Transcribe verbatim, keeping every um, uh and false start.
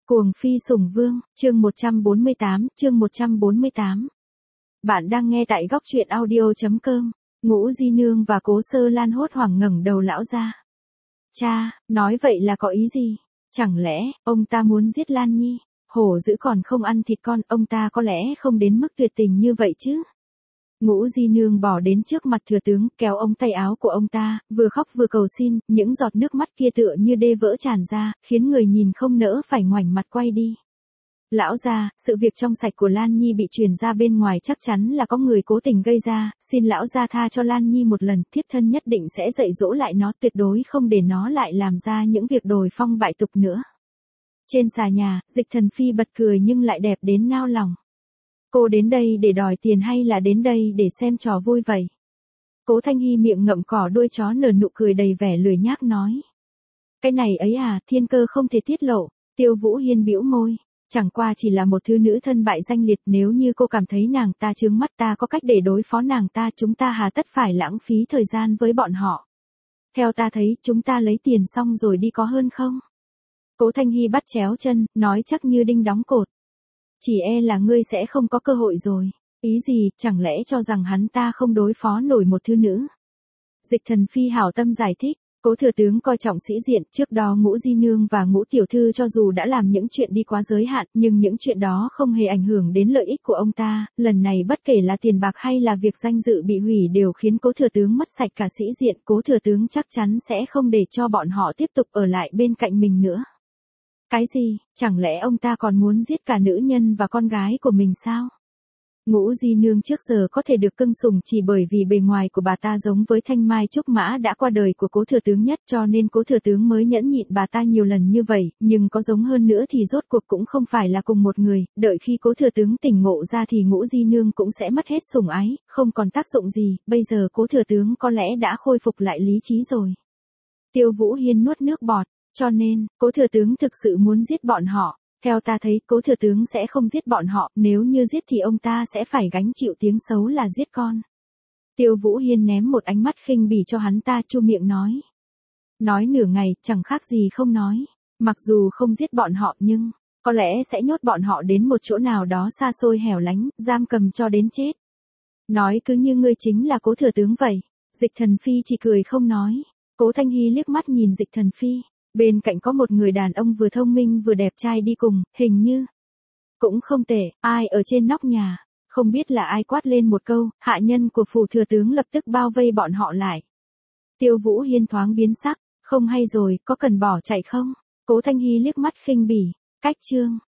Cuồng phi sủng vương, chương một trăm bốn mươi tám, chương một trăm bốn mươi tám. Bạn đang nghe tại góc truyện audio.com. Ngũ Di Nương và Cố Sơ Lan hốt hoảng ngẩng đầu lão ra. Cha, nói vậy là có ý gì? Chẳng lẽ, ông ta muốn giết Lan Nhi? Hổ dữ còn không ăn thịt con, ông ta có lẽ không đến mức tuyệt tình như vậy chứ? Ngũ Di Nương bỏ đến trước mặt thừa tướng, kéo ống tay áo của ông ta, vừa khóc vừa cầu xin, những giọt nước mắt kia tựa như đê vỡ tràn ra, khiến người nhìn không nỡ phải ngoảnh mặt quay đi. Lão gia, sự việc trong sạch của Lan Nhi bị truyền ra bên ngoài chắc chắn là có người cố tình gây ra, xin lão gia tha cho Lan Nhi một lần, thiếp thân nhất định sẽ dạy dỗ lại nó, tuyệt đối không để nó lại làm ra những việc đồi phong bại tục nữa. Trên xà nhà, Dịch Thần Phi bật cười nhưng lại đẹp đến nao lòng. Cô đến đây để đòi tiền hay là đến đây để xem trò vui vậy? Cố Thanh Hy miệng ngậm cỏ đuôi chó nở nụ cười đầy vẻ lười nhác nói. Cái này ấy à, thiên cơ không thể tiết lộ. Tiêu Vũ Hiên bĩu môi. Chẳng qua chỉ là một thứ nữ thân bại danh liệt, nếu như cô cảm thấy nàng ta chướng mắt, ta có cách để đối phó nàng ta, chúng ta hà tất phải lãng phí thời gian với bọn họ. Theo ta thấy, chúng ta lấy tiền xong rồi đi có hơn không? Cố Thanh Hy bắt chéo chân, nói chắc như đinh đóng cột. Chỉ e là ngươi sẽ không có cơ hội rồi. Ý gì, chẳng lẽ cho rằng hắn ta không đối phó nổi một thứ nữ? Dịch Thần Phi hảo tâm giải thích. Cố thừa tướng coi trọng sĩ diện, trước đó Ngũ Di Nương và Ngũ Tiểu Thư cho dù đã làm những chuyện đi quá giới hạn, nhưng những chuyện đó không hề ảnh hưởng đến lợi ích của ông ta, lần này bất kể là tiền bạc hay là việc danh dự bị hủy đều khiến cố thừa tướng mất sạch cả sĩ diện, cố thừa tướng chắc chắn sẽ không để cho bọn họ tiếp tục ở lại bên cạnh mình nữa. Cái gì, chẳng lẽ ông ta còn muốn giết cả nữ nhân và con gái của mình sao? Ngũ Di Nương trước giờ có thể được cưng sủng chỉ bởi vì bề ngoài của bà ta giống với Thanh Mai Trúc Mã đã qua đời của cố thừa tướng nhất, cho nên cố thừa tướng mới nhẫn nhịn bà ta nhiều lần như vậy, nhưng có giống hơn nữa thì rốt cuộc cũng không phải là cùng một người, đợi khi cố thừa tướng tỉnh ngộ ra thì Ngũ Di Nương cũng sẽ mất hết sủng ái, không còn tác dụng gì, bây giờ cố thừa tướng có lẽ đã khôi phục lại lý trí rồi. Tiêu Vũ Hiên nuốt nước bọt, cho nên, cố thừa tướng thực sự muốn giết bọn họ. Theo ta thấy, cố thừa tướng sẽ không giết bọn họ, nếu như giết thì ông ta sẽ phải gánh chịu tiếng xấu là giết con. Tiêu Vũ Hiên ném một ánh mắt khinh bỉ cho hắn ta, chu miệng nói. Nói nửa ngày, chẳng khác gì không nói. Mặc dù không giết bọn họ nhưng, có lẽ sẽ nhốt bọn họ đến một chỗ nào đó xa xôi hẻo lánh, giam cầm cho đến chết. Nói cứ như ngươi chính là cố thừa tướng vậy. Dịch Thần Phi chỉ cười không nói. Cố Thanh Hy liếc mắt nhìn Dịch Thần Phi. Bên cạnh có một người đàn ông vừa thông minh vừa đẹp trai đi cùng, hình như cũng không tệ, ai ở trên nóc nhà, không biết là ai quát lên một câu, hạ nhân của phủ thừa tướng lập tức bao vây bọn họ lại. Tiêu Vũ Hiên thoáng biến sắc, không hay rồi, có cần bỏ chạy không? Cố Thanh Hy liếc mắt khinh bỉ, cách chương,